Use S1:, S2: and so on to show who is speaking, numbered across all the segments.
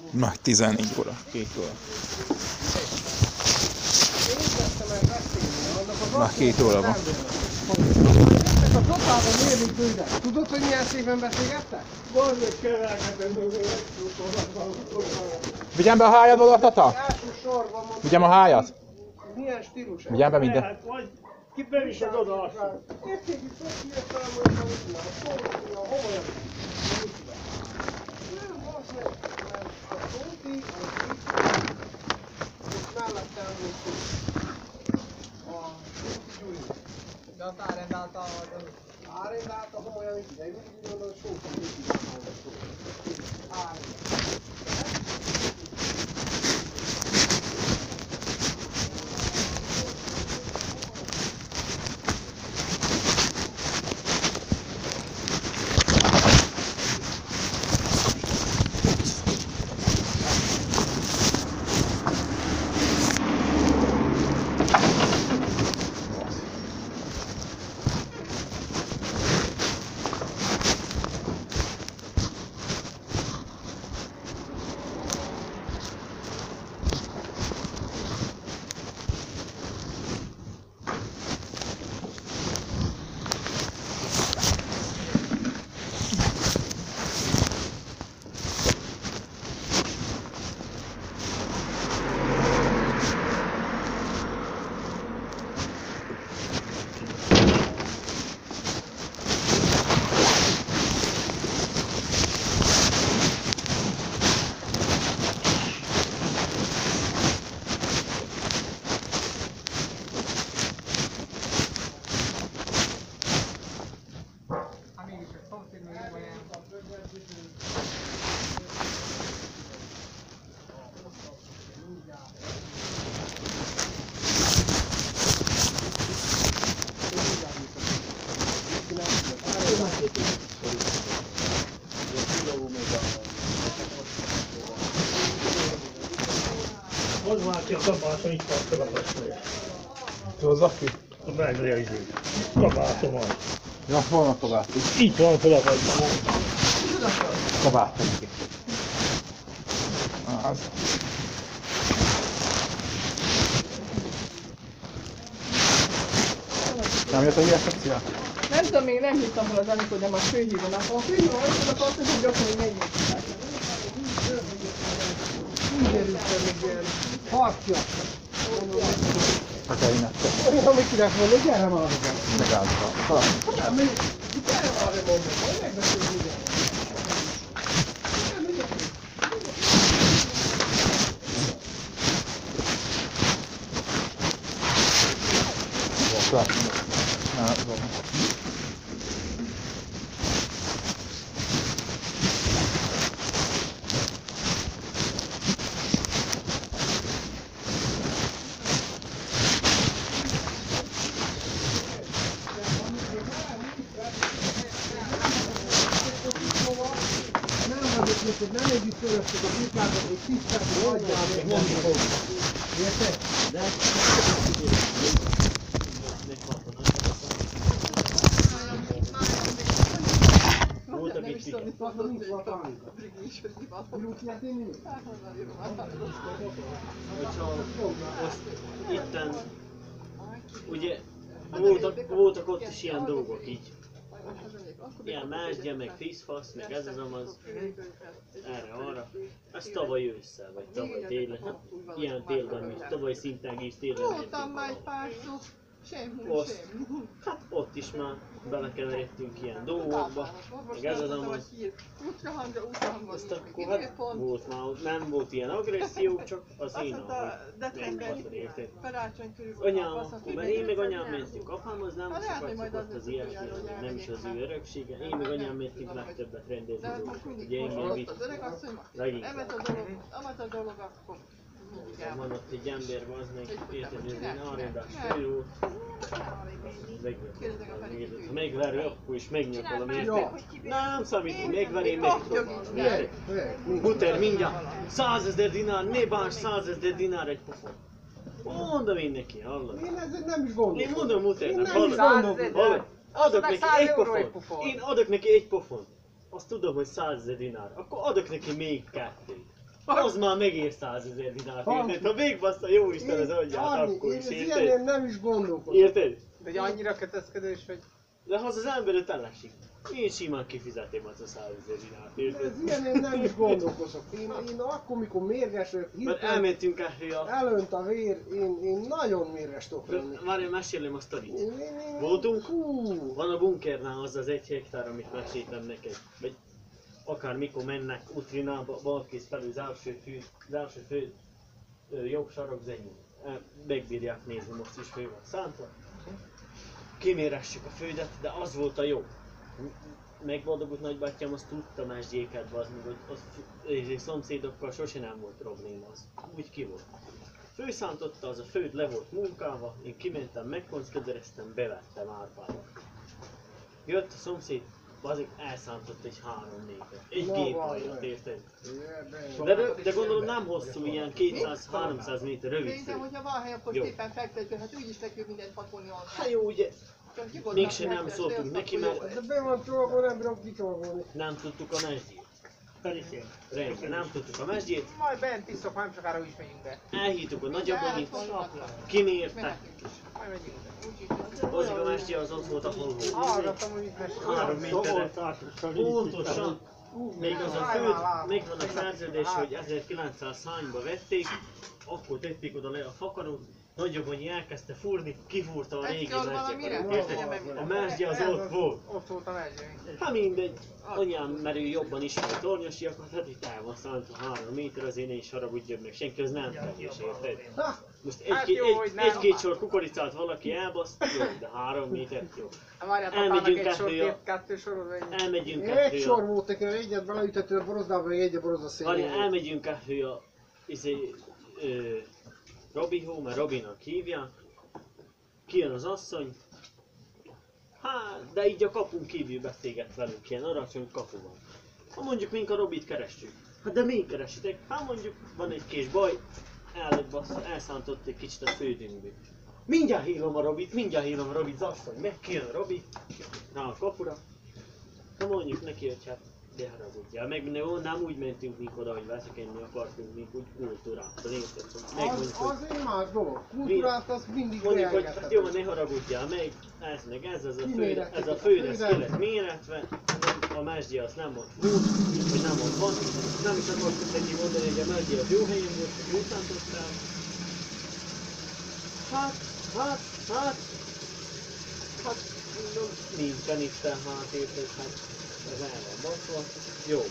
S1: Már 14 óra, 2 óra. Már 2 óra van.
S2: A totálban miért küldek? Tudod, hogy milyen szépen beszélgettek?
S1: Vigyem be a hájad oda, Tata? Vigyem a hájat?
S2: Milyen stílus?
S1: Vigyem be minden.
S3: Ki beviszed oda azt?
S2: Érték, hogy sok híres elmondtam, hogy a Tóti, a Homolyan. Nem, az meg, mert a Tóti, az itt, és mellettem a Gyuri.
S4: De azt árendálta
S2: Árendálta a Homolyan itt, de én mindig úgy mondom, hogy sokkal mindig a
S3: Az már ki a kabátom, itt van a kabátom.
S1: Hozzak ki?
S3: A meglézőt. Kabátom van.
S1: Ja, hol a kabát?
S3: Itt van felakadva.
S1: Kabát neki. Az. Nem jött a híres szekcia?
S4: Nem tudom, még nem hittem volna az amikor, de már főhívon. A főhívon azt azt hogy gyakran, hogy megnyitják.
S2: Úgy érültem még ilyen harcja.
S1: Hát elínette.
S2: Olyan, Mikinek mondom, gyere már hozzá.
S1: Megállta.
S2: Nem, gyere már, mondom, majd megbeszéljük ide. Nem együtt fölöttük a birkákat, hogy tisztát, hogy adjál még mondjuk. Érted? De?
S3: Voltak itt
S2: Nincs volt Anika. Gyújtják én mindig?
S5: Hogyha azt itten, ugye voltak ott is ilyen dolgok így. Ilyen másgya, meg fízfasz, meg ez az amaz, erre-arra. Ez tavaly ősszel, vagy tavaly télen, hát ilyen télben is, tavaly szintágis télen.
S4: Voltam már egy pár szó, semmi.
S5: Hát ott is már belekeveredtünk ilyen dolgokba, meg ez az amaz. Azt akkor hát volt már, nem volt ilyen agresszió, csak az én ahogy érted. Anyám, mert én meg anyám mentünk, apám az nem szokott az ilyesmi, nem is az ő öröksége. Én meg anyám mentünk legtöbbet rendezni dolgokat, ugye engem vitt leginkább. Van ott egy ember, az meg érted, hogy én arrendás főút. Ha megverő, akkor is megnyakolom, érted? Nem számít, hogy megver, én megtudom. Muter, mindjárt 100 000 dinár, ne báns 100 000 dinár egy pofon. Mondom én neki, hallod?
S2: Én ezzel nem is gondolom.
S5: Én mondom Muternek,
S2: Én nem is
S5: hallod?
S2: gondolom.
S5: Hallod? Adok neki
S4: 100
S5: egy
S4: euró egy
S5: pofon.
S4: pofon.
S5: Én adok neki egy pofon. Azt tudom, hogy 100 000 dinár. Akkor adok neki még 2. Az már megér 100 000 dinárt, érted? Ha végbassza jó Isten az agyát, akkor is,
S2: Én
S5: érted?
S2: ilyen nem is gondolkozom.
S5: Érted?
S6: De hogy annyira kötözködős, hogy...
S5: De ha az embert elesik, én simán kifizetném azt a 100 000 dinárt, érted?
S2: Ez ilyen én nem is gondolkozok. Én akkor, mikor mérges vagyok,
S5: Mert
S2: hirtelen
S5: elmentünk el,
S2: elönt a vér, én nagyon mérges tudok lenni.
S5: Várjál, mesélem a sztorit.
S2: Én-
S5: Voltunk?
S2: Hú,
S5: Van a bunkernál az 1 hektár, amit meséltem neked. Vagy akár mikor mennek Utrinába, Balkész felül, az első fő jobb sarok zenyú. Megbírják nézni, most is fő van szántva. Kiméressük a földet, de az volt a jó. Megboldogult nagybátyám, azt tudta mesdjéket, hogy az szomszédokkal sose nem volt probléma, az úgy ki volt. Főszántotta, az a föld le volt munkálva, én kimentem, megkoncködereztem, bevettem árpára. Jött a szomszéd, azok elszántott egy 3 méter. Egy
S2: Na,
S5: géphajat,
S2: várj.
S5: érted?
S2: jebben.
S5: De gondolom nem hosszú, ilyen 200-300 méter rövid
S4: Szerintem,
S5: föld.
S4: hogyha van hely, akkor
S5: Jó.
S4: szépen fektető, hát úgyis legjobb mindent pakolni alá.
S5: Hát jó, ugye
S4: Csak nyugodtan
S5: mégsem nem
S4: fektető,
S5: szóltunk
S4: azt
S5: neki,
S4: akkor
S5: mert
S4: jó.
S2: De be van csomagolva, nem bírom kicsomagolni.
S5: nem tudtuk a mesdjét.
S3: Pedig én.
S5: Rendben, nem tudtuk a mesdjét,
S6: Majd bent iszok, nem sokára úgy megyünk be.
S5: elhívtuk a nagyobb amit,
S4: Mehetünk
S5: kimérte.
S4: is.
S6: Majd megyünk be.
S5: Hozzuk a mesdje, az ott volt a holhó.
S6: Hallgattam, hogy mit mesélsz.
S5: 3 méterre. Pontosan. Még az a föld, még van a szerződés, hogy 1900-hányba vették, akkor tették oda le a fakarót, Nagyobonyi elkezdte fúrni, kifúrta a régi
S4: Ezt kell valamire?
S5: mesdjeket. A mesdje az ott volt.
S6: Ott volt a mesdje.
S5: Hát mindegy, anyám, mert ő jobban ismert tornyosiakat, hát itt el van szántva 3 méter, azért ne is haragudjon meg senki, az nem kevés, érted?
S2: Ha,
S5: Most
S6: Hát jó, hogy nem.
S5: egy-két sor kukoricát valaki elbaszt, jó, de 3 méter jó.
S6: Hát várjál,
S5: Elmegyünk
S6: papának egy sor,
S5: kettő-
S6: kettő sorod vagy.
S5: Elmegyünk
S2: egy sor
S5: kettő
S2: volt nekem, egyet beleütöttél a borozdába, meg egyet borozda
S5: Várj,
S2: szélén.
S5: elmegyünk kettő a Robihó, mert Robinak hívják. Kijön az asszony. Hát, de így a kapun kívül beszélget velünk, ilyen aracsony kapu van. Ha mondjuk mink a Robit kerestjük. Hát de mi keresitek? Hát mondjuk van egy kis baj, elszántott egy kicsit a földünkből. Mindjárt hívom a Robit, az asszony, meg kijön a Robi, rá a kapura. Ha mondjuk neki, hogy hát de haragudjál, meg nem úgy mentünk mink oda, hogy veszekedni akartunk, mink úgy kultúrát, az érted, megmondjuk, hogy
S2: Az egy más dolog. Kultúrát az mindig
S5: mondjuk, hogy
S2: beengedhetem.
S5: jó, ne haragudjál meg, ez meg ez a föld,
S2: Kimérettek
S5: ez a
S2: a
S5: föld, ez ki
S2: földet.
S5: lett méretve, a mesdje az nem ott volt, vagy nem ott van, nem is akartuk neki mondani, hogy a mesdje az jó helyen volt, hogy úgy szántottál. Hát, mondom, nincsen itt tehát érted, hát ez el van baszva, jó.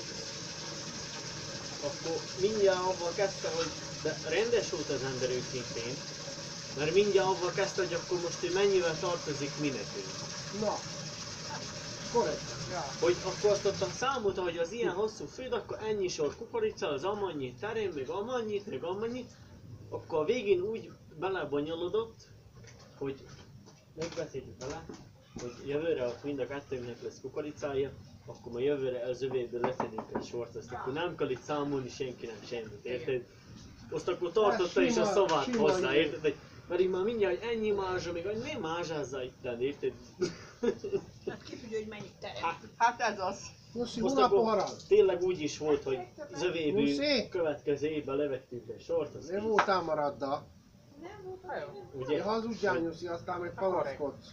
S5: Akkor mindjárt avval kezdte, hogy de rendes volt az ember őszintén, mert mindjárt avval kezdte, hogy akkor most ő mennyivel tartozik mi nekünk.
S2: Na. Korrekt.
S5: Hogy akkor azt ott számolta, hogy az ilyen hosszú föld, akkor ennyi sor kukorica, az amannyit terén, meg amannyit, akkor a végén úgy belebonyolodott, hogy megbeszéltük vele, hogy jövőre ott mind a kettőnknek lesz kukoricája, akkor ma jövőre az övéből letennünk egy sort, azt akkor nem kell itt számolni senkinek semmit, érted? Azt akkor tartotta is a szavát
S2: sima
S5: hozzá,
S2: idő.
S5: érted? Hogy pedig már mindjárt hogy ennyi mázsa, még hogy nem mázsázza itten, érted?
S4: Hát ki tudja, hogy mennyit terem.
S5: Hát,
S4: Hát ez az.
S2: Nyuszi,
S5: most
S2: hol a
S5: akkor
S2: poharad?
S5: tényleg úgy is volt, hogy az övéből
S2: Nyuszi?
S5: következő évben levettünk egy sort, az
S2: Nem
S5: kész.
S2: voltál maradda.
S5: Ugye?
S2: Ja, hazudjál Nyuszi, aztán meg panaszkodsz.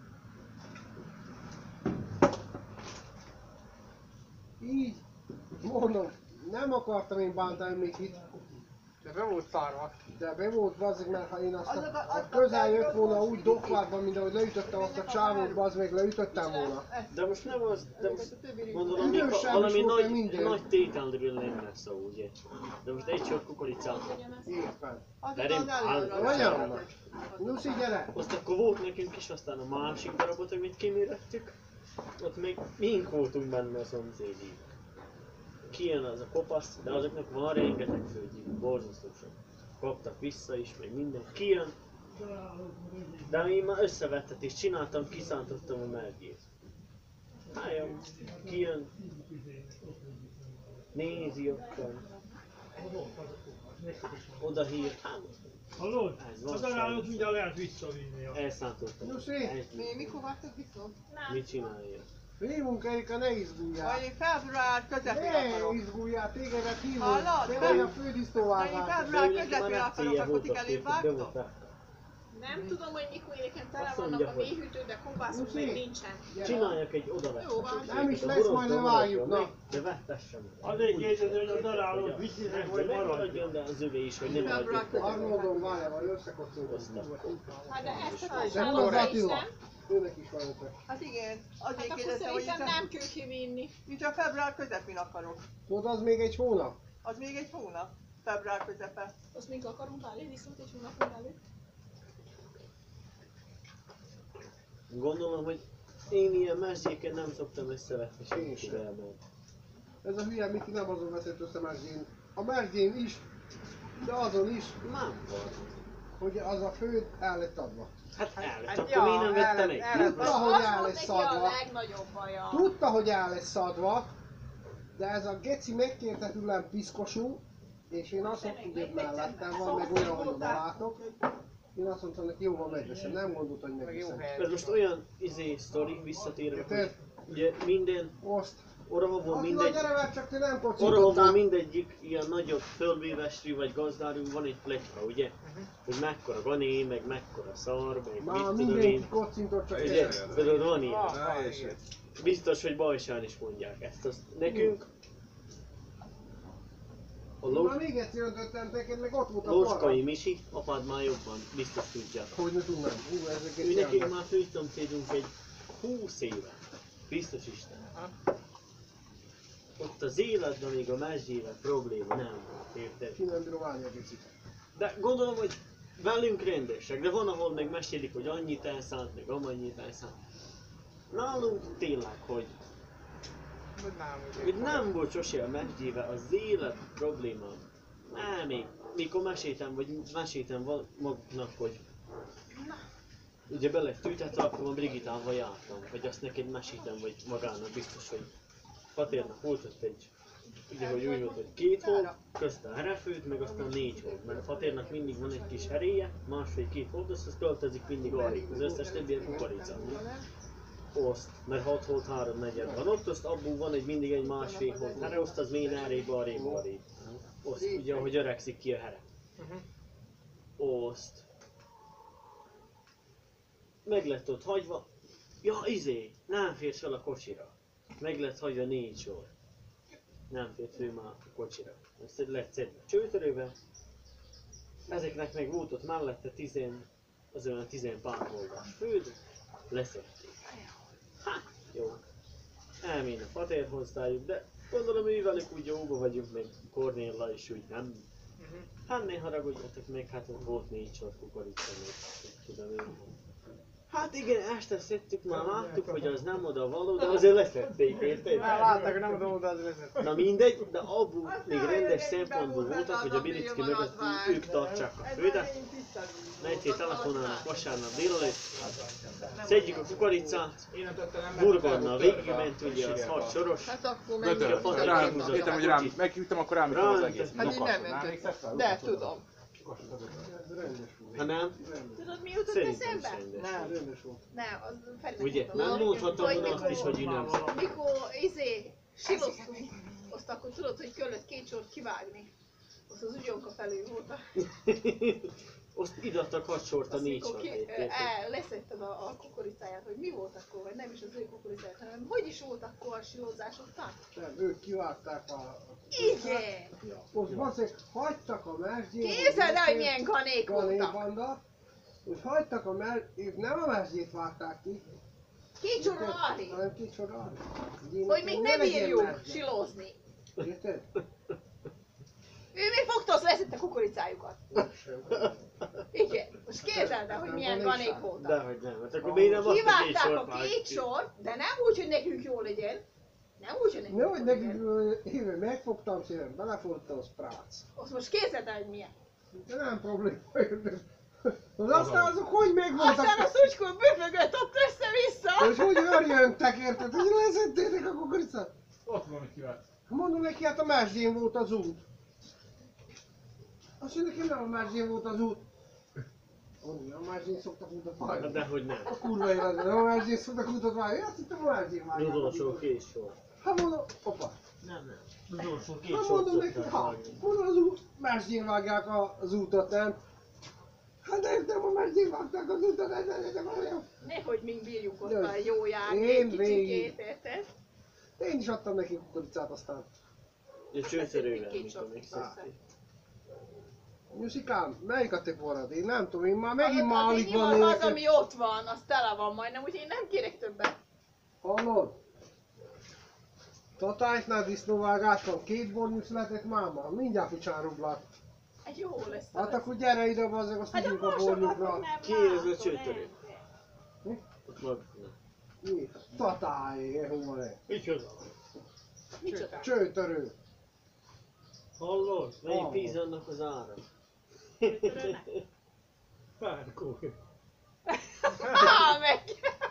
S2: Így, mondom, nem akartam én bántani még itt,
S6: De be volt szarva.
S2: de be volt bazzeg, mert ha én azt
S4: Azok a-
S2: a közel jött volna úgy dokvádban, mint ahogy leütöttem azt a csávót, bazd meg leütöttem volna.
S5: De most nem az, de most gondolom,
S2: Idősebb
S5: mikor
S2: is
S5: valami
S2: volt,
S5: nagy,
S2: minden.
S5: nagy tételről lenne szó, ugye? De most egy sor kukoricát.
S2: Éppen.
S5: Terem,
S2: Anyám, Nyuszi, gyere!
S5: azt akkor volt nekünk is, aztán a másik darabot, amit kimérettük, ott még mink voltunk benne a szomszédjében. Kijön az a kopasz, de azoknak van rengeteg földjében, borzasztó sok. Kaptak vissza is, meg minden. Kijön, de én már összevettetést csináltam, kiszántottam a mergét. Hát jó, kijön, nézi ottan, oda hír, hát
S3: Hallod?
S5: Ez van
S3: Az arányot
S5: sajnos.
S3: mindjárt lehet visszavinni.
S5: elszántottam.
S2: Nyuszi!
S4: Mikor vágtad vissza?
S5: Mit csinálja?
S2: Hívunk Erika, ne izguljál!
S4: Vagy február közepén
S2: Ne
S4: akarok.
S2: izguljál, tégedet hívunk!
S4: Hallod?
S2: Te vagy a
S4: Vagy
S2: fődisztóvágás!
S4: február közepén akarok, akkor ti előbb vágtok?
S7: Nem tudom, hogy mikor éken tele
S5: Azt
S7: vannak
S5: mondja,
S7: a
S5: hogy-
S7: méhűtő, de kombászunk
S2: Lucy.
S7: még nincsen.
S5: Csináljak egy odavetést.
S7: Jó van.
S2: Nem is lesz, majd leváljuk, na.
S5: De vettessem.
S3: Azért kérdező, hogy a darálót viccinek vagy
S5: De
S3: marad.
S5: maradjon, de az övé is, hogy nem
S4: Február
S5: adjuk.
S4: közepén.
S2: Arnoldon várja, vagy összekocogunk.
S7: Hát de ezt a
S2: De
S7: kósálom
S2: hol az
S7: be is,
S2: Attila?
S7: nem?
S2: Őnek is van ötlet.
S4: Hát igen,
S7: Hát
S4: azért
S7: akkor
S4: kérdeztem, hogy
S7: szerintem nem kell kivinni.
S4: Itt csak február közepén akarok.
S2: Tudod, az még egy hónap?
S4: Az még egy hónap. Február közepe.
S7: Azt még akarunk állni, viszont egy hónapon előtt.
S5: Gondolom, hogy én ilyen mesdjéken nem szoktam összevetni
S2: Én sem.
S5: senkivel, mert
S2: Ez a hülye Miki nem azon veszett össze Mesdjén. A Mesdjén is, de azon is,
S5: nem van.
S2: hogy az a főd el lett adva.
S5: Hát el lett,
S6: Hát
S5: akkor
S6: ja,
S5: miért nem
S6: el
S5: vettem
S6: lett,
S5: egy?
S6: el lett.
S2: Tudta, hogy
S7: Az
S2: el
S7: volt
S2: lesz
S7: neki a
S2: adva.
S7: legnagyobb baja.
S2: Tudta, hogy el lesz szadva, de ez a geci megkérte tőlem piszkosú, és én azt mondtam, hogy mellettem van, meg olyan, hogy oda látok. Én azt mondtam neki, jó van, megveszem, nem gondolt, hogy
S6: Meg jó
S2: megveszem.
S6: helyen.
S5: Ez most olyan sztori visszatérve, hogy
S2: Érted?
S5: ugye minden,
S2: Oszt.
S5: orahovon
S2: Attila,
S5: mindegy,
S2: gyere már, csak te nem
S5: orahovon
S2: kocintottál.
S5: mindegyik ilyen nagyobb földművestrű vagy gazdárű van egy pletyka, ugye? Hogy mekkora gané, meg mekkora szar, meg mit
S2: Már
S5: tudom
S2: mindenki
S5: én.
S2: kocintott, csak
S5: Ugye?
S2: te.
S5: Például van ilyen.
S6: Ah, igen.
S5: Biztos, hogy Bajsán is mondják ezt. Azt nekünk a
S2: Már még egyszer öntöttem neked, meg ott volt a
S5: Lóskai
S2: balra.
S5: Misi, apád már jobban biztos tudjátok.
S2: Hogy ne tudnám. Ezek
S5: Ő
S2: geci
S5: nekik
S2: emberek.
S5: már főszomszédunk egy 20 éve. Biztos Isten. Ott az életben még a mesdjével probléma nem volt, érted?
S2: Ki nem bírom állni a gecit.
S5: De gondolom, hogy velünk rendesek, de van ahol meg mesélik, hogy annyit elszánt, meg amennyit elszánt. Nálunk tényleg, hogy nem volt sose a mesdjével az élet probléma. Nem, még mikor meséltem maguknak, hogy ugye be lett tűtet, akkor a Brigitával jártam, vagy azt neked meséltem, vagy magának biztos, hogy Patérnak volt ott egy, ugye, hogy úgy volt, hogy 2 hold, közte a herefőt, meg aztán 4 hold, mert a Patérnak mindig van egy kis heréje, másfél-2 hold, azt költözik mindig arra, az összes többi ilyen kukorica. Oszt, mert 6 hold 3/4 van ott, azt abból van egy mindig egy másfél hold, here oszt az még arrébb. Oszt, ugye, ahogy öregszik ki a here. Oszt. Meg lett ott hagyva, ja nem férsz fel a kocsira. Meg lett hagyva 4 sor. Nem fért ő már a kocsira. Ezt lett szedve csőtörővel. Ezeknek meg volt ott mellette 10 pár oldás föld. Leszedték. Hát, jó. Elméne Patér hoztájuk, de gondolom ővelük úgy jóba vagyunk, meg Kornéllal is úgy nem. Hát ne haragudjatok meg, hát ott volt 4 sor kukorica, meg tudom én. Hát igen, este szedtük, már láttuk, hogy az nem oda való, de azért leszedték, érted?
S6: Már látták, hogy nem tudom, de az lesz.
S5: Na mindegy, de abból még rendes szempontból voltak, hogy a Biricki mögött ők tartsák a földet. Megyél telefonálnak vasárnap délelőtt, szedjük a kukoricát, burgonnal végigment, ugye az 6 soros.
S4: Hát akkor meg
S5: Ugye a Patrik
S1: Rám,
S5: kihúzott
S1: értem,
S5: a
S1: hogy rám,
S5: kocsit.
S1: megütöm, akkor rám ütöm az
S5: Rám
S1: egész.
S5: ütöm.
S4: Hát így nem mentek. De, tudom.
S2: Rendes volt.
S5: Ha nem,
S7: Tudod mi jutott
S5: szerintem
S7: eszembe?
S5: is rendes.
S2: Nem, rendes volt.
S7: Nem, az Ferinek
S5: Ugye,
S7: mondtam,
S5: nem mondhatom
S7: hogy
S5: volna azt is, hogy ő nem szed.
S7: Mikor siloztunk, azt akkor tudod, hogy kellett 2 sort kivágni. Azt az ugyonka felül volt a...
S5: Azt idattak 6 sort a
S7: Azt
S5: 4
S7: mikor
S5: sor helyett, érted?
S7: leszedted a kukoricáját, hogy mi volt akkor, vagy nem is az ő kukoricáját, hanem hogy is volt akkor a silózás ottan?
S2: Nem, ők kivágták a...
S7: Igen!
S2: Most basszeg, hagytak a mesdjén...
S7: Képzeld el, hogy milyen ganék voltak!
S2: Ganébanda, és hagytak a ők nem a mesdjét vágták ki,
S7: 2 sor arrébb,
S2: hanem kicsoda.
S7: hogy még ne bírjuk silózni.
S2: Érted?
S7: Ő még fogta, azt leszette a kukoricájukat. Igen, most képzeld el, hogy milyen ganék voltak.
S5: Dehogy nem, hát akkor miért nem azt a 2
S7: Kivágták
S5: sort
S7: a 2
S5: vágjuk ki?
S7: sor, de nem úgy, hogy nekünk jó legyen. Nem úgy, hogy nekünk
S2: Nehogy
S7: jó
S2: nekik
S7: legyen.
S2: én megfogtam szépen, belefogtam a sprác.
S7: Azt most képzeld el, hogy milyen.
S2: De nem probléma. Aztán azok hogy megvoltak?
S7: Aztán a szutykó büfögött ott össze-vissza.
S2: És hogy örjöntek, érted? Hogy leszettétek a kukoricát?
S3: Ott van, hogy kivált.
S2: Mondom neki, hát a mesdjén volt az út. Azt mondja, nekem nem a mesdjén volt az út. Oni, a másik szoktak utat vágni.
S5: Hát dehogy nem.
S2: A kurva életben, a másik szoktak utat vágni. Azt hittem a másik vágni.
S5: Az utolsó két sor.
S2: Hát mondom, opa.
S5: Nem. Az utolsó két
S2: Hát
S5: sor
S2: mondom neki,
S5: szokták
S2: ha,
S5: vágni.
S2: mondom az másik vágják az útat, nem? Hát nem, a másik vágták az útat, ez olyan.
S7: Nehogy mi bírjuk ott
S2: Jaj.
S7: a jó járni
S2: Én
S7: egy
S2: végig.
S7: kicsikét, érted?
S2: Én is adtam neki kukoricát aztán.
S5: És csőszerővel,
S7: Két
S5: mikor
S7: sor.
S5: még szeszti.
S2: Nyusikám, melyik a te forrad? Én nem tudom, én már megint már
S7: Az
S2: alig
S7: én
S2: van
S7: az,
S2: nekem.
S7: ami ott van, az tele van majdnem, úgyhogy én nem kérek többet.
S2: Hallod? Tatájtnál disznóvágás van, 2 bornyú született máma, mindjárt pucsán ruglak.
S7: Hát jó lesz.
S2: Hát akkor gyere ide, bazzeg, azt
S7: Hát de
S2: hívjuk a
S7: most
S2: bornyúkra.
S7: nem
S5: Ki ez a
S7: látom,
S5: csőtörő?
S2: Mi?
S5: Ott maguknak.
S2: Mi? Tatáj, hol van ez?
S3: Micsoda?
S7: Micsoda?
S2: Csőtörő.
S3: Hallod?
S5: Melyik
S2: Ah.
S5: víz annak az ára?
S3: Párkói.
S7: Há, meg!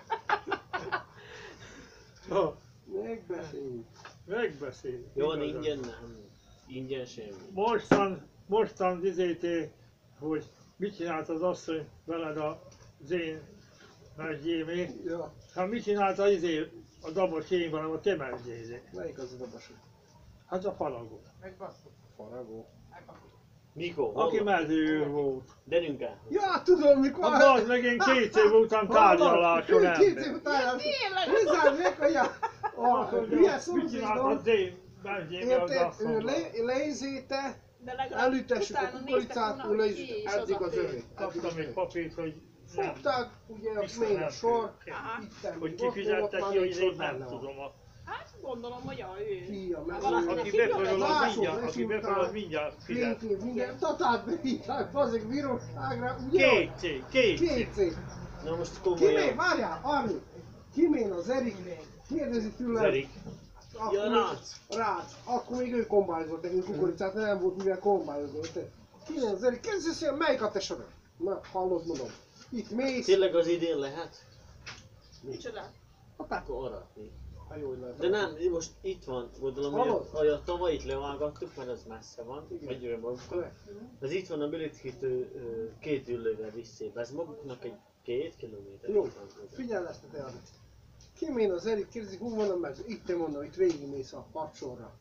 S3: Na,
S2: Megbeszéljük.
S3: megbeszéljük.
S5: Jó, van
S3: Igazad.
S5: ingyen nem. Ingyen semmi.
S3: Mostan izété, hogy mit csinált az asszony veled az én mesdjémé.
S2: Ja,
S3: Hát mit csinált az izé, a dabos én velem a te mesdjézé.
S2: melyik az a dobasú?
S3: Hát a falagó.
S2: Faragó.
S5: Mikor?
S3: Aki
S5: Hol?
S3: mezőőr volt.
S5: Gyerünk el.
S2: Ja, tudom mikor.
S3: Hát az meg én 2 év után tárgyaláson
S2: Két év
S3: ember.
S2: után.
S7: Tényleg?
S2: Hozzám meg, hogy a hülye
S3: Mit csinált
S2: szomszédom.
S3: az én mesdjémé az
S2: Érted? Ő
S3: asszonyban?
S2: leizéte,
S7: De legalább
S2: elütessük a
S7: utána
S2: kukoricát,
S7: néztek
S2: ő
S7: volna,
S2: le
S7: hogy ki
S2: is
S7: is
S2: eddig az
S7: ő.
S2: övé.
S3: Kaptam egy papírt, hogy nem.
S2: Fogták, ugye a
S3: Vissza
S2: mély a
S3: nem
S2: sor,
S7: Aha.
S2: itten
S3: Hogy
S2: még ott volt,
S3: kifizette
S2: már
S3: ki,
S2: még
S3: hogy én
S2: sor
S3: nem
S2: benne van.
S3: tudom.
S7: Hát gondolom, hogy ő.
S2: Fia, meg
S7: Valakinek
S3: Aki
S7: hívjon
S3: befölöl,
S7: egy
S3: az
S2: Lásod,
S3: mindjárt, aki
S2: leszúrták.
S3: befölöl, az mindjárt fizet.
S2: Fénykép, minden, tatát behívták, bazeg bíróságra, ugye?
S3: Két cég.
S2: Két cég.
S5: Na most
S2: Kimé,
S5: komolyan.
S2: várjál, Arni, kimén az Erik, kérdezi tőlem.
S5: Erik.
S2: Akkor
S5: Ja, Rác.
S2: Rác. Akkor még ő kombájzott nekünk kukoricát, nem volt mivel kombájzni, érted? Kimén az Erik, kérdezi, hogy melyik a te sorod? Na, hallod, mondom. Itt mész.
S5: Tényleg az idén lehet?
S7: Micsoda?
S5: Akkor aratni.
S2: Ha jól lehet.
S5: De nem, most itt van, gondolom,
S2: Hallod?
S5: hogy a tavalyit levágattuk, mert az messze van, egyre magukkal. Ez itt van a Bilickitől 2 ülővel visszébb, ez maguknak egy 2 kilométer.
S2: Jó, figyelj ezt a te Arni. Kimén az Erik, kérdezi, hol van a mező? Itt te mondom, itt végigmész a partsorra.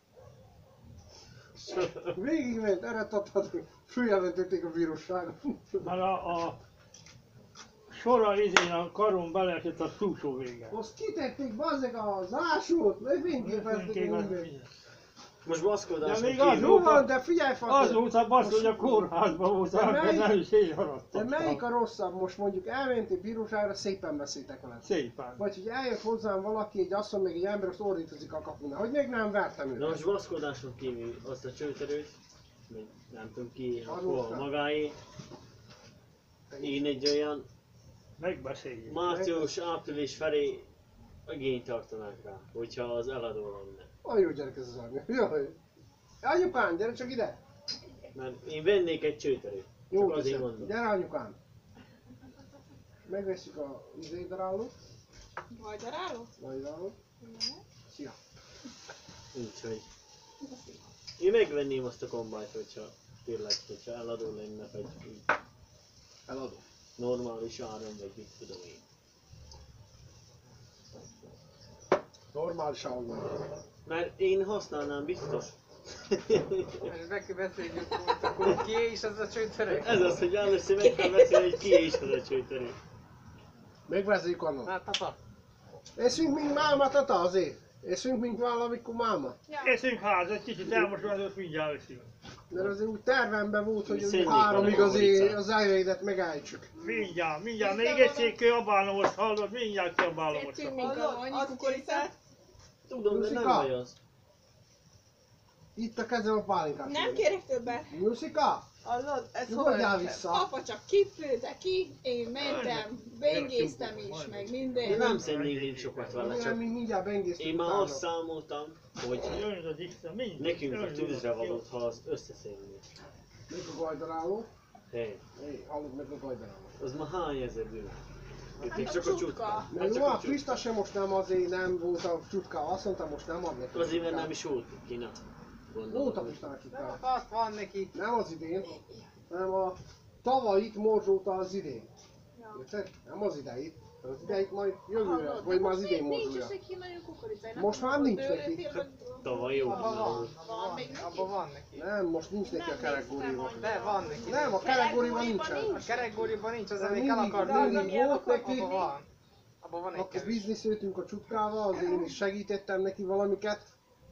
S2: Végigment, erre adhatod, följelentették a bíróságon.
S3: Mert a sora izén a karon beleesett a túlsó vége.
S2: Azt kitették bazzeg az ásót, lefényképezték mindent.
S5: Most
S3: De
S5: baszkodáson
S3: még az
S5: kívül.
S2: Jó van, de figyelj Fakir!
S3: Azóta basz, hogy a kórházban voltál,
S2: De
S3: de
S2: melyik-
S3: nem is én maradtam.
S2: De melyik a rosszabb? Most mondjuk elmentél bíróságra, szépen beszéltek veled.
S3: Szépen.
S2: Vagy hogy eljött hozzám valaki, egy asszony, meg egy ember, azt ordítozik a kapunál, hogy még nem vertem
S5: Na
S2: őt.
S5: most baszkodáson kívül azt a csőterőt, még nem tudom ki,
S2: Arról
S5: akkor
S2: nem.
S5: magáé. Én egy olyan
S3: Megbeszéljük.
S5: március, április felé igényt tartanák rá, hogyha az eladó lenne.
S2: Olyan jó gyerek ez az anyja. Jaj. Anyukám, gyere csak ide!
S5: Mert én vennék egy csőterőt.
S2: Jó
S5: Csak azért
S2: teszem.
S5: mondom.
S2: Gyere anyukám! Megveszünk a izédarálót,
S7: Magyaráló?
S2: nagydarálót. Szia!
S5: Úgyhogy én megvenném azt a kombájt, hogyha tényleg, hogyha eladó lenne, vagy úgy
S2: Eladom.
S5: normális áron, vagy mit tudom én.
S2: Normális állom.
S5: Mert én használnám biztos.
S6: És neki beszéljük, hogy ki is az a csőterek?
S5: Ez az, hogy először meg kell beszélni, hogy ki is az a csőterő.
S2: Megveszünk annak.
S6: Hát, tata.
S2: Eszünk mint máma, tata azért. Eszünk mint valamikor máma.
S3: Eszünk ház, egy kicsit elmosodott, mindjárt veszünk.
S2: Mert azért úgy tervemben volt, hogy
S5: Szednék
S2: 3-ig
S5: vele
S2: azért
S5: kukoricát.
S2: az elvédet megállítsuk.
S3: Mindjárt, még egy szék kiabálomot hallod, mindjárt kiabálomot.
S7: Szétszünk még annyi kukoricát.
S5: Tudom, de nem
S2: Luszika?
S5: baj az.
S2: Itt a kezem a pálinkát.
S7: Nem kérek többet.
S2: Nyuszika,
S7: Hallod? Ez
S2: nyugodjál vissza.
S7: Apa csak kifőtte ki, én mentem, bengésztem is, meg
S5: Én
S7: minden.
S5: nem szednék én sokat vele,
S2: Nem,
S5: csak
S2: mi mindjárt bengésztük
S5: én már
S2: utána.
S5: azt számoltam, hogy
S3: Jön az Isten, mindjárt.
S5: nekünk a tűzre valót, ha az összeszednék.
S2: Még a gajdaráló.
S5: Hely,
S2: Hé, hallod meg a gajdaráló.
S5: az már hány ezer bő? Itt még
S7: Hát
S5: csak
S7: a
S5: a csutka.
S7: csutka.
S2: Mert
S5: Hát
S2: jó,
S5: csak
S2: a
S5: a csutka.
S2: Krista sem most nem azért nem volt a csutka, azt mondta most nem ad neki.
S5: Azért, mert nem is volt ki, na.
S2: Volt a
S5: Gondolom.
S2: Kristának csutka.
S6: Azt van neki.
S2: Nem az idén, hanem a tavaly itt morzsolta az idén. Érted? Nem az ideit. Az ideit majd jövőre, vagy már az idén morzsolja. Most már nincs neki.
S5: Tavaly jó.
S6: Abban van neki.
S2: Nem, most nincs neki a kerekgóriban.
S6: De van neki.
S2: Nem, a kerekgóriban nincsen.
S6: A kerekgóriban nincs, az
S2: De
S6: ennél el akar
S2: mindig
S6: lőni.
S2: volt neki.
S6: Abban van. Abban van egy
S2: Akkor
S6: kevés.
S2: bizniszöltünk a csutkával, azért én is segítettem neki valamiket.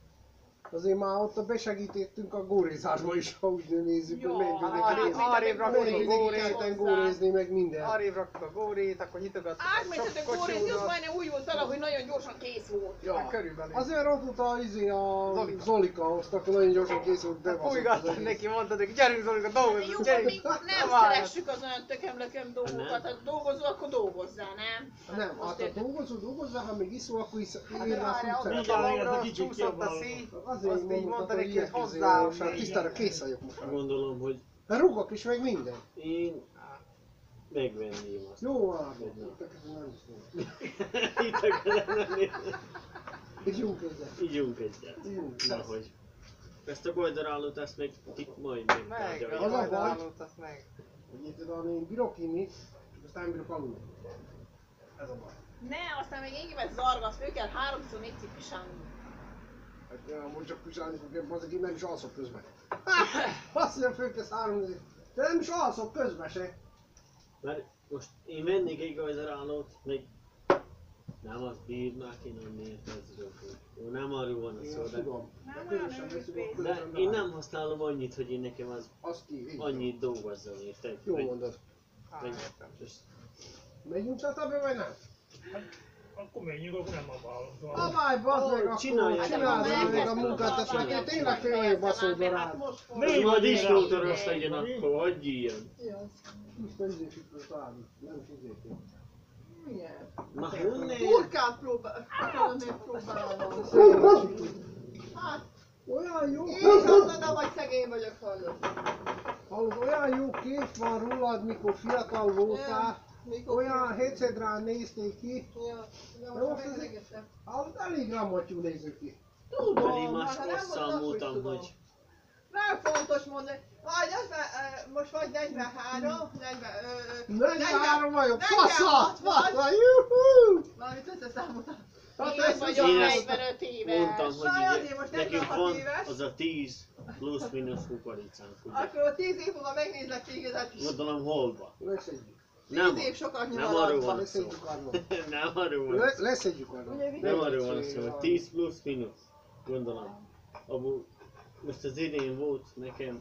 S2: Azért már ott besegítettünk a górézásba is, ha úgy nézzük, hogy megy
S6: Arrébb raktuk a
S2: mindenki górézni, meg minden.
S6: Arrébb raktuk a górét, akkor nyitogattuk a
S7: Átmentetek górézni, az majdnem úgy volt vele, hogy nagyon gyorsan kész volt.
S2: Ja.
S6: Körülbelül.
S2: Azért ott volt a Zolika hozta, akkor nagyon gyorsan készült, bebaszott.
S6: Fújgattam neki, mondtad neki, gyerünk Zolika,
S7: Jó,
S6: dolgozzunk,
S7: hogy
S6: gyerünk!
S7: mi nem
S6: Várj.
S7: szeressük az olyan tökem-lököm dolgokat, ha dolgozol, akkor dolgozzál, nem?
S2: Nem, hát ha dolgozol, ha még iszol, akkor érve a
S6: Várjál,
S2: szúcsát.
S6: ott a magra csúszott a szíj, azt így mondta neki, hogy hozzá.
S2: most már tisztára kész vagyok most már.
S5: Gondolom, hogy
S2: Hát rúgok is, meg minden.
S5: én megvenném azt.
S2: Jó van, itt nem szól.
S5: Itt akarám lenni.
S2: Ígyunk egyet.
S5: Ígyunk egyet.
S2: Ígyunk.
S5: Na, hogy ezt a goldarálót, ezt meg itt majd megtárgyaljuk.
S2: Az a baj.
S6: Megállott azt meg.
S2: Hogy itt tudom, én bírok inni, csak aztán nem bírok aludni. Ez a baj.
S7: Ne, aztán még égivet zargasz, föl kell 3-4-szer pisálni.
S2: Hát ja, most csak pisálni fogok, azért én nem is alszok közben. Azt mondja, fölkezd 3 de nem is alszok közben se.
S5: Mert most én vennék egy goldarálót, meg nem azt bírnák én adni, jó, nem arról van a
S2: Én
S5: szó,
S2: azt
S5: de,
S2: tudom.
S7: Nem
S2: De
S7: olyan
S2: közösen veszünk,
S7: őszintén.
S2: akkor
S5: de
S2: közösen
S5: én
S2: rá.
S5: nem használom annyit, hogy én nekem az
S2: Azt ki, így.
S5: annyit dolgozzon, érted?
S2: Jó
S5: Hogy-
S2: mondod.
S5: hogy-
S6: Értem.
S5: és
S2: Megyünk csatába, vagy nem?
S3: Akkor menjünk, akkor nem abálom.
S2: Abály, bazd meg, akkor
S5: csinálják.
S2: csináld meg a munkát, ezt meg én tényleg fél vagyok baszódva rád.
S5: Mi vagy disznótoros legyen akkor, hagyj ilyen.
S2: Tiszta izésítről találni, nem is izésít.
S4: Milyen?
S5: Na honnét?
S4: Burkát akarom még próbálnom. Hát,
S2: Olyan jó,
S4: én gazda vagy szegény vagyok, hallod.
S2: hallod, olyan jó kép van rólad, mikor fiatal voltál.
S4: Mikor
S2: Olyan hecedrán néztél ki.
S4: Ja, de
S2: Jó,
S4: most
S2: ez-
S4: megidegeztem.
S2: Hallod, elég ramattyú néző ki.
S5: Pedig
S4: Tudom,
S5: más
S4: hát ha nem
S5: hosszal
S4: mondod,
S5: múltam,
S4: tudom.
S5: hogy
S4: Nem fontos mondani. Vagy az, most vagy 43,
S2: 43 vagyok,
S4: 46
S2: faszat,
S4: vagy.
S2: faszat, juhú!
S4: Valamit összeszámoltam.
S2: Hát
S7: Én
S2: ez
S7: vagyok
S5: Én ezt
S7: 45 éves.
S5: mondtam, hogy
S4: Saj,
S5: ugye,
S4: azért most
S5: nekünk
S4: 46
S5: van
S4: éves.
S5: az a 10 plusz-minusz kukoricánk, ugye.
S4: Akkor 10 év múlva megnézlek téged,
S5: Gondolom holba.
S2: Leszedjük,
S4: 10 év sokat
S5: nem arról
S4: nyugodva.
S5: van szó.
S2: leszedjük arról.
S5: Nem arról van szó.
S2: Leszedjük arról.
S5: Nem arról van szó, hogy 10 plusz-minusz. Gondolom. Abból most az idén volt nekem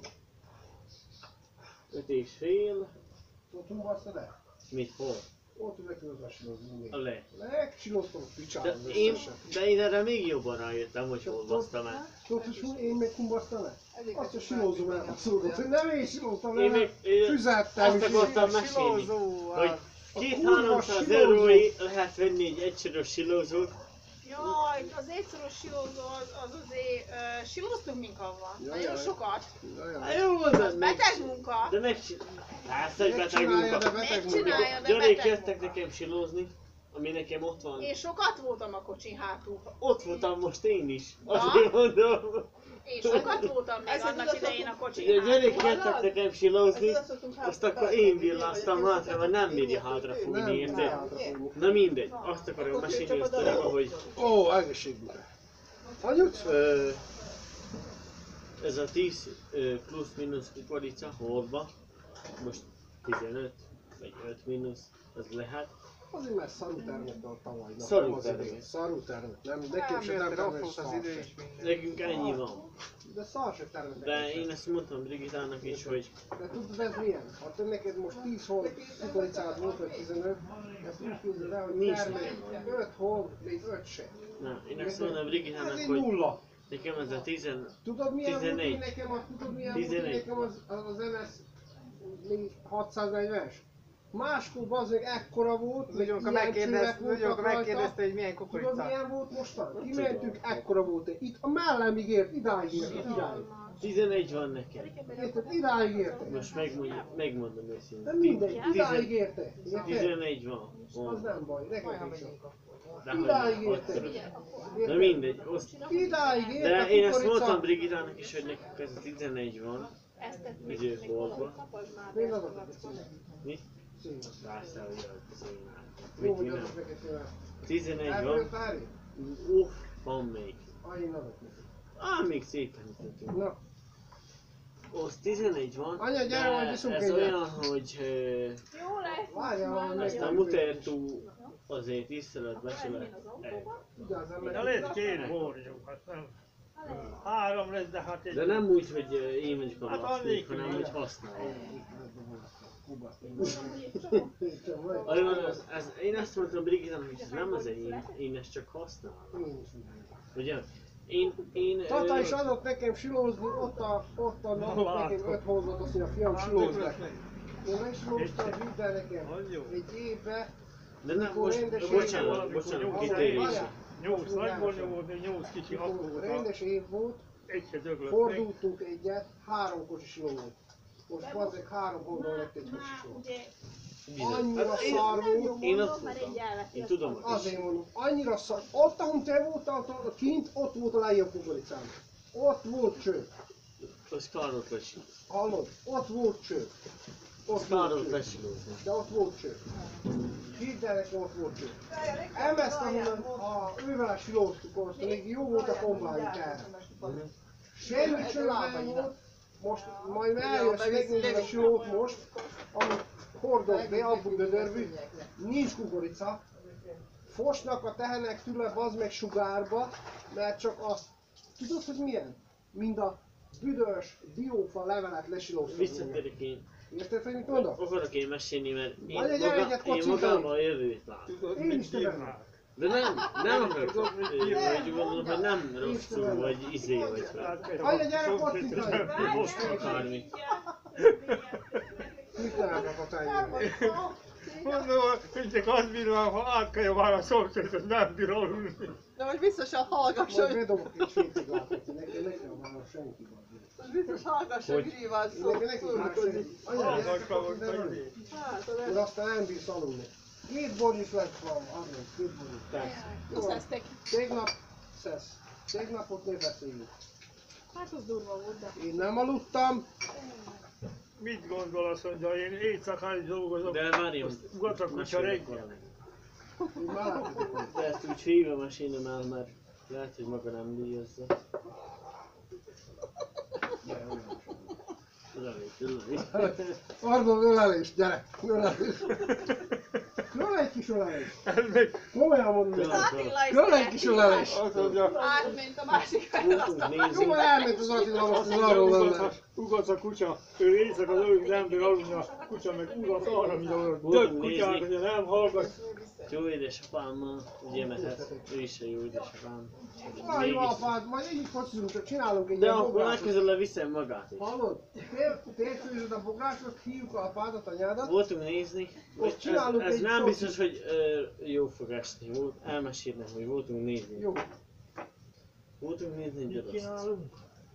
S5: 5,5.
S2: Ott humbasztad el?
S5: Mit hol?
S2: Ott ülök közbesílozni mindig.
S5: A le.
S2: Legsiloztam a
S5: De
S2: picsában
S5: én,
S2: összesen.
S5: de én erre még jobban rájöttem, hogy hol basztam el.
S2: Tudod, hogy én meg humbasztam el? Azt a silózom el a szódot, hogy nem én silóztam
S5: Én
S2: el,
S5: még
S2: füzettem
S5: azt
S2: is.
S5: akartam mesélni,
S6: Silózó,
S5: hogy
S2: A
S5: 200-300
S2: kurva
S5: euróig lehet venni egy egysoros silózót.
S7: Jaj, az egyszerűs silózó az azért silóztunk minkalval.
S2: Jaj,
S7: Nagyon
S2: jaj.
S7: sokat.
S5: Hát jó mondod, meg...
S7: Beteg munka.
S5: De persze, hogy beteg
S2: Megcsinálja, de
S5: munka.
S2: beteg munka.
S7: Megcsinálja, de
S5: Gyarék
S7: beteg
S5: jöttek
S7: munka.
S5: nekem silózni, ami nekem ott van.
S7: Én sokat voltam a kocsin hátul.
S5: Ott voltam most én is.
S7: Na?
S5: Azért mondom.
S7: Én sokat voltam még
S4: Ezt
S7: annak
S4: tudod,
S7: idején a
S5: Ugye
S7: kocsin
S5: a gyerék
S7: hátul.
S5: jöttek nekem silózni,
S4: Ezt szoktunk
S5: azt akkor én villáztam hátra, mert nem bírja hátrafogni,
S2: Nem,
S5: érted?
S2: hátrafogni.
S5: Na mindegy, azt akarom mesélni a sztoriba, hogy
S2: Ó, egészségünkre. Hagyjuk?
S5: ez a 10 plusz-minusz kukorica hordba, most 15 vagy 5 mínusz, az lehet.
S2: Azért mert szarú termett a tavaly. Na,
S5: Szarú
S2: nem azért,
S5: termett.
S2: Szarú termett. Nem,
S6: Nem
S2: nekem se
S6: jött
S2: nem
S6: rossz
S2: termett
S6: volt az
S2: szar
S6: idő
S2: se.
S6: is minden.
S5: Nekünk ennyi van.
S2: De szar se termett.
S5: De én ezt mondtam Brigitának is, hogy
S2: De tudod ez milyen? Ha te neked most 10 hol kukoricád volt, vagy 15, ezt úgy képzeld el, hogy
S5: Nincs
S2: termett 5 hol, még 5 se.
S5: na, én ezt mondom
S2: Ez
S5: Brigitának,
S2: egy
S5: hogy
S2: nulla.
S5: nekem ez a 10,
S2: Tudod milyen volt
S5: 14.
S2: én nekem, tudod milyen volt én
S5: 14.
S2: nekem az NS 640-es? Máskor bazdmeg ekkora volt, meg
S6: Nagyon,
S2: ilyen csövek voltak rajta.
S6: megkérdezte, hogy milyen
S2: Tudod
S6: kukorica.
S2: milyen volt mostan? Kimentünk, ekkora volt. Itt a mellemig ért, idáig ért, idáig.
S5: 11 van nekem.
S2: Érted? Idáig ért.
S5: Most megmondom
S2: De
S5: őszintén.
S2: mindegy, idáig érte. Érted?
S5: 11 van.
S2: Az nem baj, nekem
S6: Majdnem
S2: is.
S6: megyünk.
S5: De hogy
S2: Idáig
S5: ott
S2: érte.
S5: szorul. Na
S2: Érted?
S5: mindegy,
S2: Idáig ért
S5: de
S2: a
S5: én ezt
S2: kukorica.
S5: mondtam Brigitának is, hogy nekünk ez a 11 van,
S7: Ezt tett még
S5: Vizsgálódva.
S7: kapasd már
S2: Még
S7: be ezt a
S2: adok
S7: vackot.
S5: Mi?
S2: Szépen.
S5: Persze, hogy a szénát.
S2: Jó,
S5: Mit
S2: hogy adok
S5: nem?
S2: neked tőle.
S5: 11 van.
S2: Elfogyott Ári?
S5: Van még.
S2: Annyit adok neked.
S5: Még szépen jutunk.
S2: Na,
S5: Az 11 van,
S2: Anya, gyere, majd iszunk
S5: ez
S2: egyet.
S5: olyan, hogy
S7: Jó lesz.
S2: várjál, hogy
S5: ezt a mutertú azért iszolod, besolod.
S2: igazán
S3: De
S2: meg.
S3: lesz két borjuk, hát nem. 3 lesz, de hát egy...
S5: De nem úgy, hogy én vagyok a
S3: Hát
S5: maszték,
S3: annyi
S5: hanem
S3: kell.
S5: hogy használjuk.
S2: Kuba.
S5: Én azt mondtam Brigitának, hogy ez nem az én ezt csak használom.
S2: Én is úgy.
S5: Ugye? Én...
S2: Tata is adott nekem silózni, ott a napot nekem 5 hozott, azt mondja, a fiam silózd le. Én megsilóztam, vidd el nekem egy évbe,
S5: De nem,
S2: mikor
S5: most,
S2: rendes
S5: bocsánat,
S3: Nyolc
S5: kitérés.
S2: Várjál.
S3: 8 nagyból nyomódni, 8 kicsi akkor
S2: mikor
S3: volt.
S2: rendes év volt,
S3: Egy se döglött meg.
S2: fordultunk egyet, 3 kocsi siló volt. Most bazzeg 3 hónapon lett egy kocsi siló. Annyira
S5: Hát
S2: szar volt,
S5: Én ott voltam. Én tudom, hogy
S2: azért mondom, annyira szar. Ott, ahol te voltál kint, ott volt a legjobb kukoricám. Ott volt cső.
S5: az károt lesít.
S2: Hallod? Ott volt cső. Ott volt
S5: Károt
S2: cső.
S5: lesilózni.
S2: De ott volt cső. Hidd el nekem, ott volt cső. Elmeztem onnan, ővel silóztuk azt, még jó volt a kombányunk erre. Semmi cső nem volt. Most majd eljössz megnézni a silót most, amit hordok be, abból gödörvű, nincs kukorica. Fosnak a tehenek tőle bazd meg sugárba, mert csak azt, tudod, hogy milyen? Mind a büdös diófa levelet lesilóztak.
S5: Visszatérek én.
S2: Érted, hogy mit mondok?
S5: Akarok én mesélni, mert
S2: Anya, gyere egyet
S5: én
S2: kocintani.
S5: magában a jövőt látom.
S2: Én is tudom.
S5: De nem akarok, vagy gondolom, hogy nem rosszul, vagy vagy
S2: Anya, gyere kocintani!
S5: most akármi.
S2: Mit nem akarok tenni?
S3: Mondom, hogy csak azt bírom, ha átkelje már a szomszéd, hogy nem bír aludni.
S4: De most biztosan hallgassa,
S2: Majd bedobok egy féciglátot, hogy nekem már senki van.
S4: most biztos hallgassa, hogy grival szó.
S2: Neki már senki. Anya, gyere kocintani!
S4: Hát,
S2: Mert aztán nem bírsz aludni. 2 borjus lett van, Arnold, 2 borjus.
S5: Persze.
S2: Jó,
S7: Szesztek.
S2: tegnap szesz. Tegnapot ne beszéljük.
S7: Hát az durva volt, de...
S2: Én nem aludtam.
S3: Mit gondol, azt mondja, én éjszakán is dolgozom.
S5: De várjunk,
S3: Ugatok, hogyha
S5: mesélek
S3: reggel.
S5: valamit.
S2: Én már láttam.
S5: De ezt úgy hívva mesélnem el, mert lehet, hogy maga nem díjazza. Ölelés.
S2: Arnold, ölelés, gyere! Ölelés! Köll egy kis ölelés!
S3: Ez még
S2: Komolyan mondom.
S7: Attila is
S2: Köll egy kis ölelés!
S3: azt mondja,
S7: átment a másik felé, aztán...
S2: Jó, elment az Attila, most az arról ölelés.
S3: ugatsz a kutya, ő éjszaka dolgozik, nem bír aludni, a kutya meg ugat arra, mint a dög kutyák, hogy nem hallgat.
S5: Jó édesapámmal, ugye, mert hát ő is a jó édesapám.
S2: Aj, jó apád, majd együtt focizunk, csak csinálunk egy
S5: De
S2: ilyen
S5: akkor
S2: bográcsot.
S5: legközelebb viszem magát is.
S2: Hallod? Te főzöd a bográcsot, hívjuk a apádat, anyádat.
S5: Voltunk nézni,
S2: Most
S5: ez
S2: csinálunk egy
S5: nem
S2: focit.
S5: biztos, hogy jó fog esni. Elmesélnem, hogy voltunk nézni.
S2: Jó.
S5: Voltunk nézni egy
S3: Mit
S5: gyaraszt.
S3: csinálunk?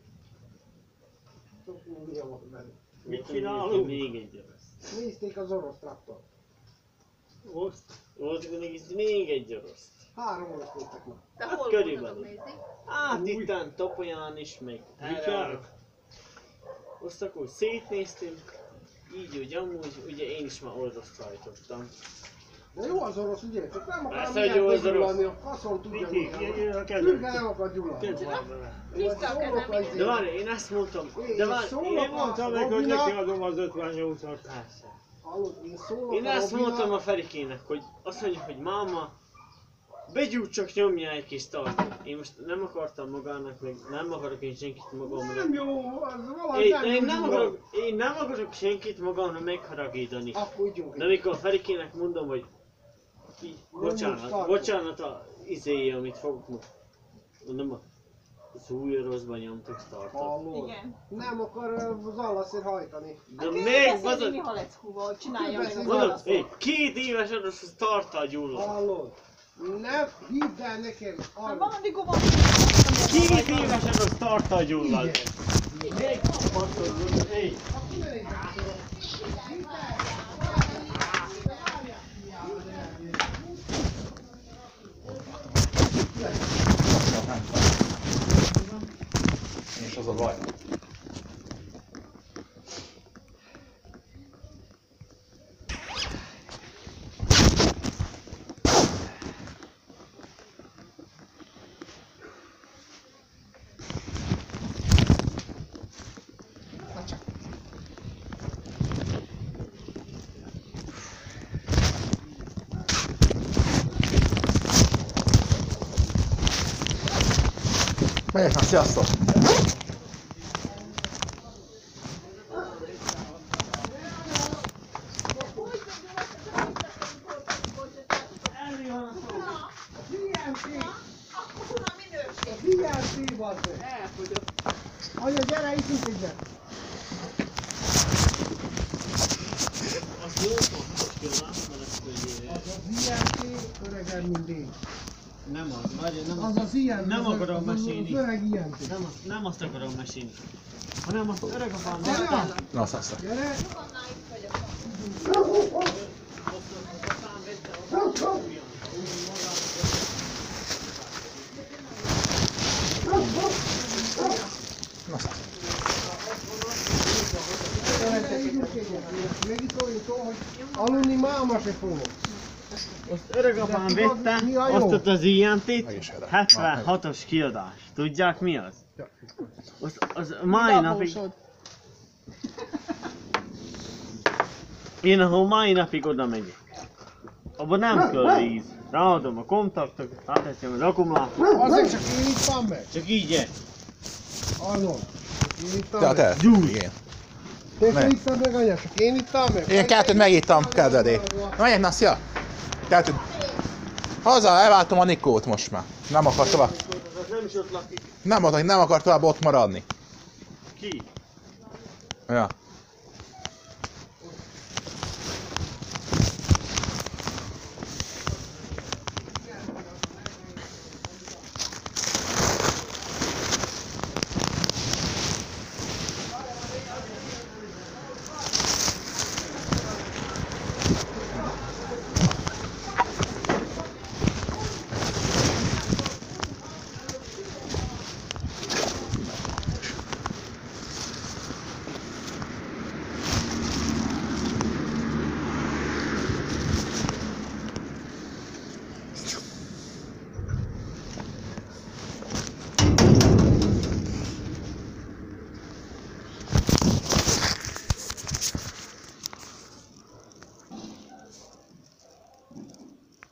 S2: Sok minden volt benne.
S3: Mit
S5: Voltunk
S3: csinálunk?
S5: nézni még egy gyaraszt.
S2: Nézték az orosz traktor.
S5: Voltunk nézni még egy gyaraszt.
S2: 3 orosz voltak ma.
S7: De hol
S5: Körülbelül.
S7: voltatok nézni?
S5: Hát itten Topolyán is, meg erre. Azt akkor szétnéztünk. Így úgy amúgy, ugye én is már orosz hajtottam.
S2: De jó az orosz, ugye? Csak nem akarom
S5: Persze, hogy jó az orosz.
S2: gyulladni, a faszom tudja mi. Tűrge nem akar gyulladni.
S7: Tiszta a kezem,
S5: De várj, én ezt mondtam, de várj,
S3: Én mondtam neki, hogy neki adom az 58-at.
S5: persze.
S2: Hallod, én szólok
S5: Én
S2: a
S5: ezt
S2: Robinak.
S5: mondtam a Ferikének, hogy azt mondja, hogy máma, begyújt csak nyomja egy kis tartot. Én most nem akartam magának, meg nem akarok én senkit magamra.
S2: Nem jó, az valahogy nem
S5: Én
S2: jó
S5: nem
S2: gyullad.
S5: akarok senkit magamra megharagítani.
S2: Akkor ígyunk
S5: De
S2: egy.
S5: amikor a Ferikének mondom, hogy így,
S2: Tartot.
S5: bocsánat a izéje, amit fogok most. Mondom, az új rosszban nyomtok startot.
S2: Hallod?
S7: Igen.
S2: Nem akar az allaszért hajtani.
S5: De
S7: Hát
S5: még
S7: beszélni
S5: bazad,
S7: Mihaleckuval, hogy csinálja meg az
S2: Beszélj
S5: mondom,
S7: olaszt.
S5: 2 éves orosz az tartal gyullad.
S2: Hallod? Nem, hidd el nekem.
S7: Hát
S2: Arra.
S7: van, amikor van...
S5: 2 éves orosz tartal gyullad.
S2: Igen.
S5: Hey.
S2: Akkor ne nézd meg, tudod. Hidd el.
S1: És az a baj. Megyek már, sziasztok!
S2: Milyen szív az? Anya, gyere, iszunk egyet!
S5: Az jó fontos kell, mert ezt
S2: Az az IMT, öregem, mint én.
S5: nem az, vagy nem
S2: Az az IMT,
S5: nem akarom
S2: az
S5: mesélni.
S2: öreg IMT.
S5: Nem azt akarom mesélni. Hanem azt öreg apám
S2: Anya,
S5: vette.
S1: Na, sziasztok!
S2: gyere!
S1: Na, sziasztok!
S2: Hogy aludni máma se fogok.
S5: Azt öreg apám
S2: De tudod,
S5: vette,
S2: mi a jó?
S5: azt ott az IMT-t,
S1: Meg is erre.
S5: 76-os kiadás. Tudják mi az? Az mai napig... Én ahol mai napig oda megyek. Abban nem kell víz. Ráadom a kontaktot, áteszem az akkumulátort.
S2: Azért csak én itt van meg.
S5: Csak így.
S2: Arnold. Én itt
S1: Te,
S2: van meg.
S1: te! Igen.
S2: Te
S1: meg.
S2: se ittad meg, anya, csak én itt van meg.
S1: Én kettőt megittam, kedvedé. Megyek, na, szia! Kettőt. Haza, elváltom a Nikót most már. Nem akar tovább.
S5: Az nem is ott lakik.
S1: Nem akar tovább ott maradni.
S5: Ki?
S1: Ja.